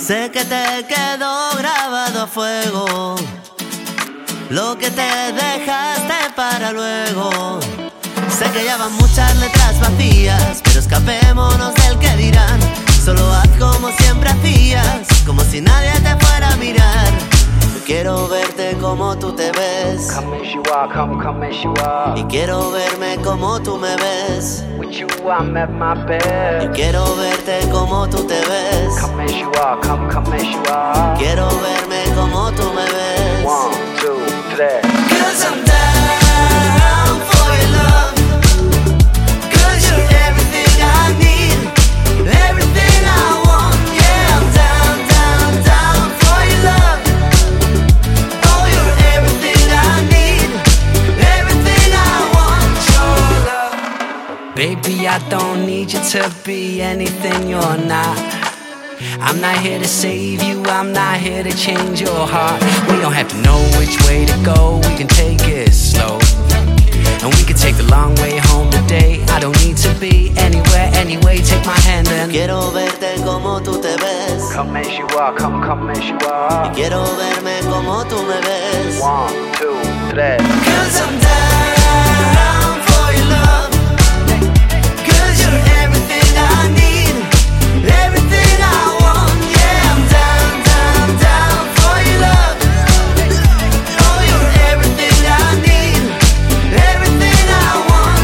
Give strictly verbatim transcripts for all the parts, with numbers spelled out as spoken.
Sé que te quedó grabado a fuego lo que te dejaste para luego. Sé que ya van muchas letras vacías, pero escapémonos del que dirán. Solo haz como siempre hacías, como si nadie te fuera a mirar. Yo quiero verte como tú te ves, Come as you are, come, come as you are. y quiero verme como tú me ves. With you I'm at my best. Yo quiero verte como tú te ves, Come as you are, come, come as you are. quiero verme como tú me ves. One, two, three. Cause I'm down for your love, cause you're everything I need, everything I want. Yeah, I'm down, down, down for your love. Oh, you're everything I need, everything I want. Your love. Baby, I don't need you to be anything you're not. I'm not here to save you, I'm not here to change your heart. We don't have to know which way to go, we can take it slow. And we can take the long way home today. I don't need to be anywhere, anyway, take my hand and Quiero verte como tú te ves, come as you are, come, come as you are. quiero verme como tú me ves. One, two, three. Cause I'm down for your love, cause you're everything I need, everything I want. Yeah, I'm down, down, down for your love. Oh, you're everything I need, everything I want.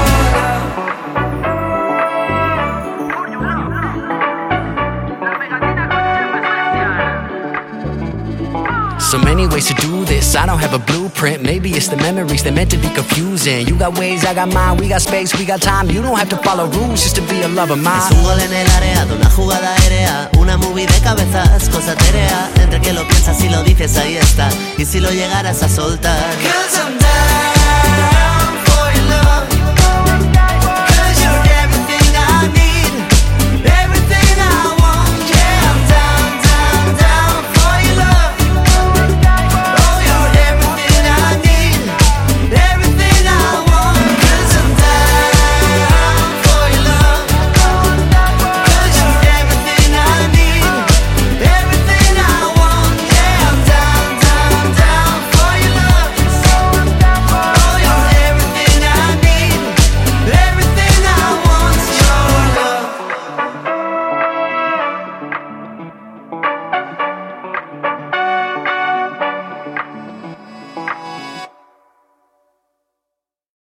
So many ways to do this, I don't have a blueprint. Maybe it's the memories, they're meant to be confusing. You got ways, I got mine, we got space, we got time. You don't have to follow rules just to be a lover mine. Es un gol en el área, de una jugada aérea, una movie de cabezas, cosa etérea. Entre que lo piensas y lo dices, ahí está. Y si lo llegaras a soltar.